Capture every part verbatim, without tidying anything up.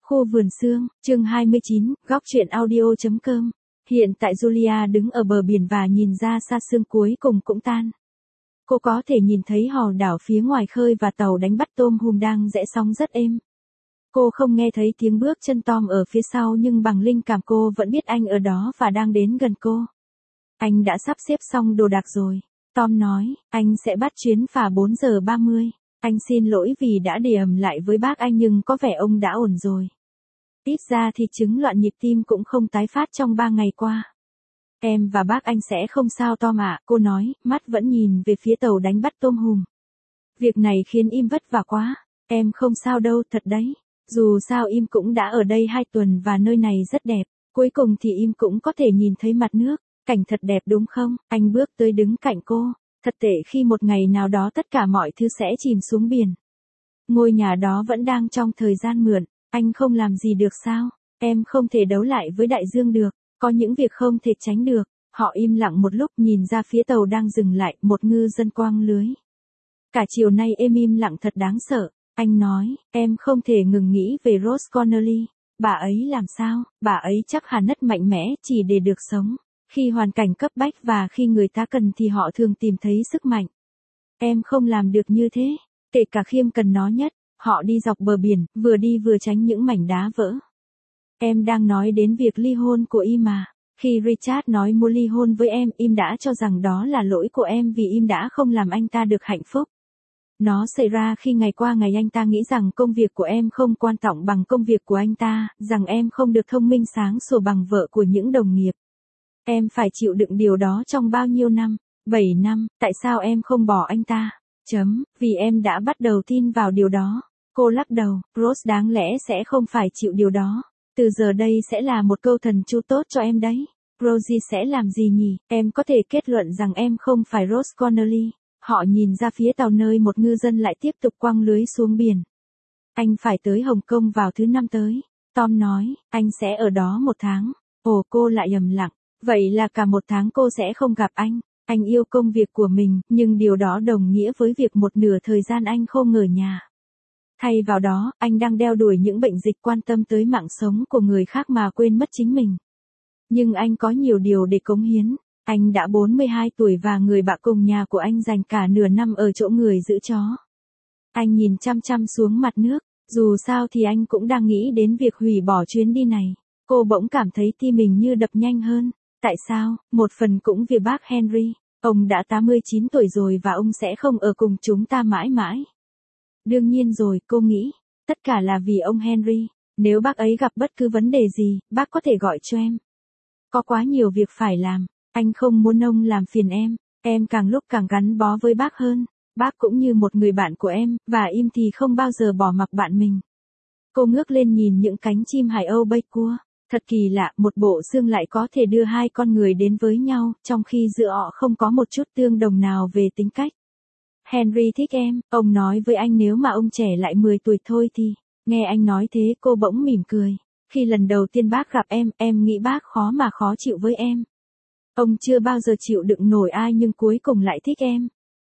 Khu vườn sương, chương hai mươi chín, góc truyện audio.com. Hiện tại Julia đứng ở bờ biển và nhìn ra xa sương cuối cùng cũng tan. Cô có thể nhìn thấy hòn đảo phía ngoài khơi và tàu đánh bắt tôm hùm đang rẽ sóng rất êm. Cô không nghe thấy tiếng bước chân Tom ở phía sau nhưng bằng linh cảm cô vẫn biết anh ở đó và đang đến gần cô. Anh đã sắp xếp xong đồ đạc rồi. Tom nói, anh sẽ bắt chuyến phà bốn giờ ba mươi. Anh xin lỗi vì đã để ầm lại với bác anh nhưng có vẻ ông đã ổn rồi. Ít ra thì chứng loạn nhịp tim cũng không tái phát trong ba ngày qua. Em và bác anh sẽ không sao Tom ạ, cô nói, mắt vẫn nhìn về phía tàu đánh bắt tôm hùm. Việc này khiến im vất vả quá. Em không sao đâu thật đấy. Dù sao im cũng đã ở đây hai tuần và nơi này rất đẹp. Cuối cùng thì im cũng có thể nhìn thấy mặt nước. Cảnh thật đẹp đúng không? Anh bước tới đứng cạnh cô. Thật tệ khi một ngày nào đó tất cả mọi thứ sẽ chìm xuống biển. Ngôi nhà đó vẫn đang trong thời gian mượn. Anh không làm gì được sao? Em không thể đấu lại với đại dương được. Có những việc không thể tránh được. Họ im lặng một lúc nhìn ra phía tàu đang dừng lại, một ngư dân quăng lưới. Cả chiều nay em im lặng thật đáng sợ. Anh nói, em không thể ngừng nghĩ về Rose Connolly. Bà ấy làm sao? Bà ấy chắc hẳn rất mạnh mẽ chỉ để được sống. Khi hoàn cảnh cấp bách và khi người ta cần thì họ thường tìm thấy sức mạnh. Em không làm được như thế. Kể cả Khiêm cần nó nhất. Họ đi dọc bờ biển, vừa đi vừa tránh những mảnh đá vỡ. Em đang nói đến việc ly hôn của Im mà. Khi Richard nói muốn ly hôn với em, Im đã cho rằng đó là lỗi của em vì Im đã không làm anh ta được hạnh phúc. Nó xảy ra khi ngày qua ngày anh ta nghĩ rằng công việc của em không quan trọng bằng công việc của anh ta, rằng em không được thông minh sáng sủa bằng vợ của những đồng nghiệp. Em phải chịu đựng điều đó trong bao nhiêu năm? bảy năm, tại sao em không bỏ anh ta? Chấm, vì em đã bắt đầu tin vào điều đó. Cô lắc đầu, Rose đáng lẽ sẽ không phải chịu điều đó. Từ giờ đây sẽ là một câu thần chú tốt cho em đấy. Rosie sẽ làm gì nhỉ? Em có thể kết luận rằng em không phải Rose Connolly. Họ nhìn ra phía tàu nơi một ngư dân lại tiếp tục quăng lưới xuống biển. Anh phải tới Hồng Kông vào thứ năm tới. Tom nói, anh sẽ ở đó một tháng. Ồ, cô lại ầm lặng. Vậy là cả một tháng cô sẽ không gặp anh. Anh yêu công việc của mình, nhưng điều đó đồng nghĩa với việc một nửa thời gian anh không ở nhà. Thay vào đó, anh đang đeo đuổi những bệnh dịch quan tâm tới mạng sống của người khác mà quên mất chính mình. Nhưng anh có nhiều điều để cống hiến. Anh đã bốn mươi hai tuổi và người bạn cùng nhà của anh dành cả nửa năm ở chỗ người giữ chó. Anh nhìn chăm chăm xuống mặt nước. Dù sao thì anh cũng đang nghĩ đến việc hủy bỏ chuyến đi này. Cô bỗng cảm thấy tim mình như đập nhanh hơn. Tại sao? Một phần cũng vì bác Henry. Ông đã tám mươi chín tuổi rồi và ông sẽ không ở cùng chúng ta mãi mãi. Đương nhiên rồi, cô nghĩ. Tất cả là vì ông Henry. Nếu bác ấy gặp bất cứ vấn đề gì, bác có thể gọi cho em. Có quá nhiều việc phải làm. Anh không muốn ông làm phiền em. Em càng lúc càng gắn bó với bác hơn. Bác cũng như một người bạn của em, và Im thì không bao giờ bỏ mặc bạn mình. Cô ngước lên nhìn những cánh chim hải âu bay cua. Thật kỳ lạ, một bộ xương lại có thể đưa hai con người đến với nhau, trong khi giữa họ không có một chút tương đồng nào về tính cách. Henry thích em, ông nói với anh nếu mà ông trẻ lại mười tuổi thôi thì. Nghe anh nói thế cô bỗng mỉm cười. Khi lần đầu tiên bác gặp em, em nghĩ bác khó mà khó chịu với em. Ông chưa bao giờ chịu đựng nổi ai nhưng cuối cùng lại thích em.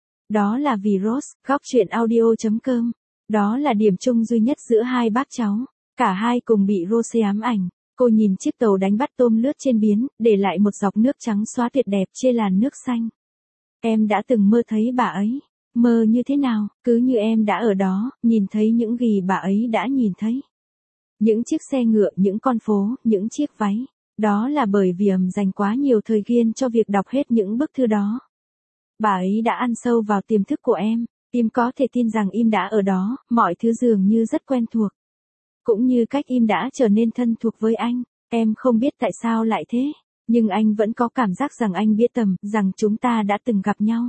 Đó là vì Rose, góc truyện audio.com. Đó là điểm chung duy nhất giữa hai bác cháu. Cả hai cùng bị Rose ám ảnh. Cô nhìn chiếc tàu đánh bắt tôm lướt trên biển, để lại một dọc nước trắng xóa tuyệt đẹp trên làn nước xanh. Em đã từng mơ thấy bà ấy. Mơ như thế nào? Cứ như em đã ở đó, nhìn thấy những gì bà ấy đã nhìn thấy. Những chiếc xe ngựa, những con phố, những chiếc váy. Đó là bởi vì ầm dành quá nhiều thời gian cho việc đọc hết những bức thư đó. Bà ấy đã ăn sâu vào tiềm thức của em. Im có thể tin rằng Im đã ở đó, mọi thứ dường như rất quen thuộc. Cũng như cách Im đã trở nên thân thuộc với anh. Em không biết tại sao lại thế. Nhưng anh vẫn có cảm giác rằng anh biết tầm, rằng chúng ta đã từng gặp nhau.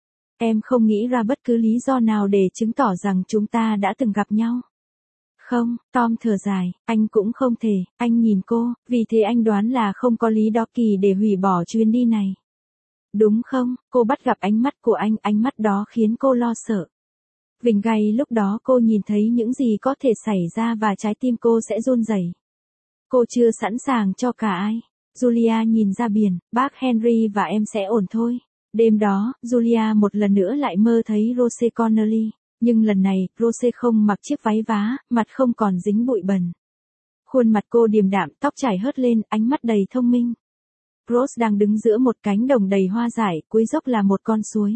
Em không nghĩ ra bất cứ lý do nào để chứng tỏ rằng chúng ta đã từng gặp nhau. Không, Tom thở dài, anh cũng không thể, anh nhìn cô, vì thế anh đoán là không có lý do kỳ để hủy bỏ chuyến đi này. Đúng không? Cô bắt gặp ánh mắt của anh, ánh mắt đó khiến cô lo sợ. Vình gay lúc đó cô nhìn thấy những gì có thể xảy ra và trái tim cô sẽ run rẩy. Cô chưa sẵn sàng cho cả ai. Julia nhìn ra biển, bác Henry và em sẽ ổn thôi. Đêm đó, Julia một lần nữa lại mơ thấy Rose Connolly. Nhưng lần này, Rose không mặc chiếc váy vá, mặt không còn dính bụi bẩn. Khuôn mặt cô điềm đạm, tóc trải hớt lên, ánh mắt đầy thông minh. Rose đang đứng giữa một cánh đồng đầy hoa dại, cuối dốc là một con suối.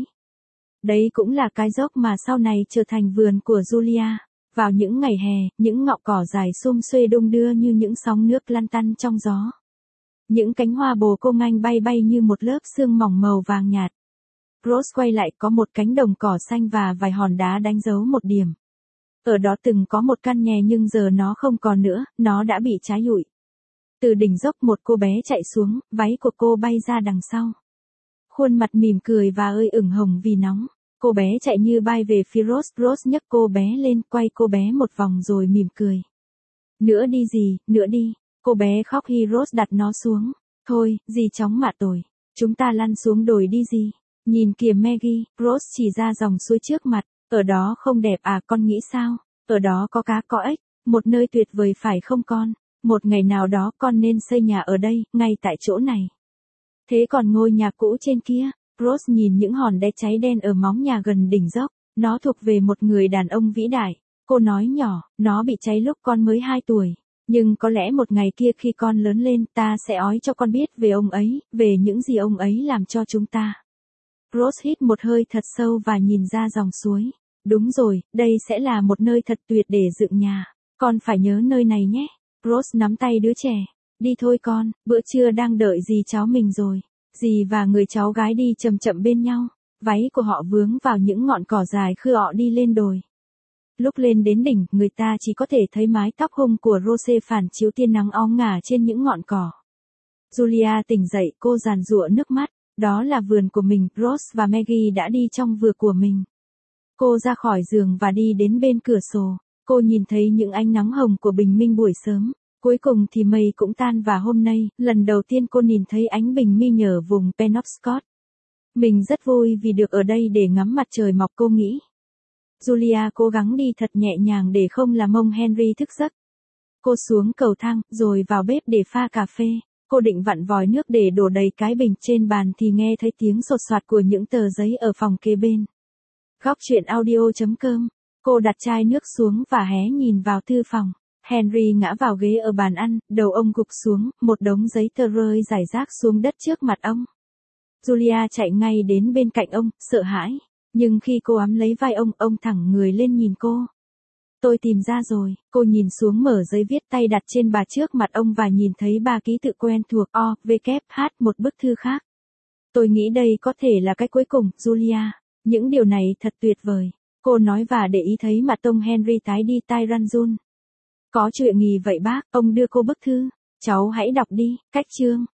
Đấy cũng là cái dốc mà sau này trở thành vườn của Julia. Vào những ngày hè, những ngọn cỏ dài sum xuê đung đưa như những sóng nước lăn tăn trong gió. Những cánh hoa bồ câu nganh bay bay như một lớp sương mỏng màu vàng nhạt. Rose quay lại, có một cánh đồng cỏ xanh và vài hòn đá đánh dấu một điểm. Ở đó từng có một căn nhà nhưng giờ nó không còn nữa, nó đã bị cháy rụi. Từ đỉnh dốc một cô bé chạy xuống, váy của cô bay ra đằng sau. Khuôn mặt mỉm cười và ơi ửng hồng vì nóng. Cô bé chạy như bay về phía Rose. Rose nhấc cô bé lên, quay cô bé một vòng rồi mỉm cười. Nữa đi gì, nữa đi. Cô bé khóc khi Rose đặt nó xuống. Thôi, dì chóng mạ tồi. Chúng ta lăn xuống đồi đi dì. Nhìn kìa Maggie, Rose chỉ ra dòng suối trước mặt. Ở đó không đẹp à, con nghĩ sao? Ở đó có cá có ếch. Một nơi tuyệt vời phải không con? Một ngày nào đó con nên xây nhà ở đây, ngay tại chỗ này. Thế còn ngôi nhà cũ trên kia? Rose nhìn những hòn đá cháy đen ở móng nhà gần đỉnh dốc. Nó thuộc về một người đàn ông vĩ đại. Cô nói nhỏ, nó bị cháy lúc con mới hai tuổi. Nhưng có lẽ một ngày kia khi con lớn lên, ta sẽ nói cho con biết về ông ấy, về những gì ông ấy làm cho chúng ta. Rose hít một hơi thật sâu và nhìn ra dòng suối. Đúng rồi, đây sẽ là một nơi thật tuyệt để dựng nhà. Con phải nhớ nơi này nhé. Rose nắm tay đứa trẻ. Đi thôi con, bữa trưa đang đợi dì cháu mình rồi. Dì và người cháu gái đi chậm chậm bên nhau. Váy của họ vướng vào những ngọn cỏ dài khi họ đi lên đồi. Lúc lên đến đỉnh, người ta chỉ có thể thấy mái tóc hung của Rose phản chiếu tia nắng óng ngả trên những ngọn cỏ. Julia tỉnh dậy, cô giàn giụa nước mắt. Đó là vườn của mình, Rose và Maggie đã đi trong vườn của mình. Cô ra khỏi giường và đi đến bên cửa sổ. Cô nhìn thấy những ánh nắng hồng của bình minh buổi sớm. Cuối cùng thì mây cũng tan và hôm nay, lần đầu tiên cô nhìn thấy ánh bình minh ở vùng Penobscot. Mình rất vui vì được ở đây để ngắm mặt trời mọc, cô nghĩ. Julia cố gắng đi thật nhẹ nhàng để không làm ông Henry thức giấc. Cô xuống cầu thang, rồi vào bếp để pha cà phê. Cô định vặn vòi nước để đổ đầy cái bình trên bàn thì nghe thấy tiếng sột soạt của những tờ giấy ở phòng kế bên. Góc chuyện audio chấm com. Cô đặt chai nước xuống và hé nhìn vào thư phòng. Henry ngã vào ghế ở bàn ăn, đầu ông gục xuống, một đống giấy tờ rơi rải rác xuống đất trước mặt ông. Julia chạy ngay đến bên cạnh ông, sợ hãi. Nhưng khi cô ấm lấy vai ông, ông thẳng người lên nhìn cô. Tôi tìm ra rồi, cô nhìn xuống mở giấy viết tay đặt trên bà trước mặt ông và nhìn thấy ba ký tự quen thuộc O, V, H, một bức thư khác. Tôi nghĩ đây có thể là cái cuối cùng, Julia. Những điều này thật tuyệt vời. Cô nói và để ý thấy mặt ông Henry tái đi, tai run run. Có chuyện gì vậy bác? Ông đưa cô bức thư. Cháu hãy đọc đi, cách chương.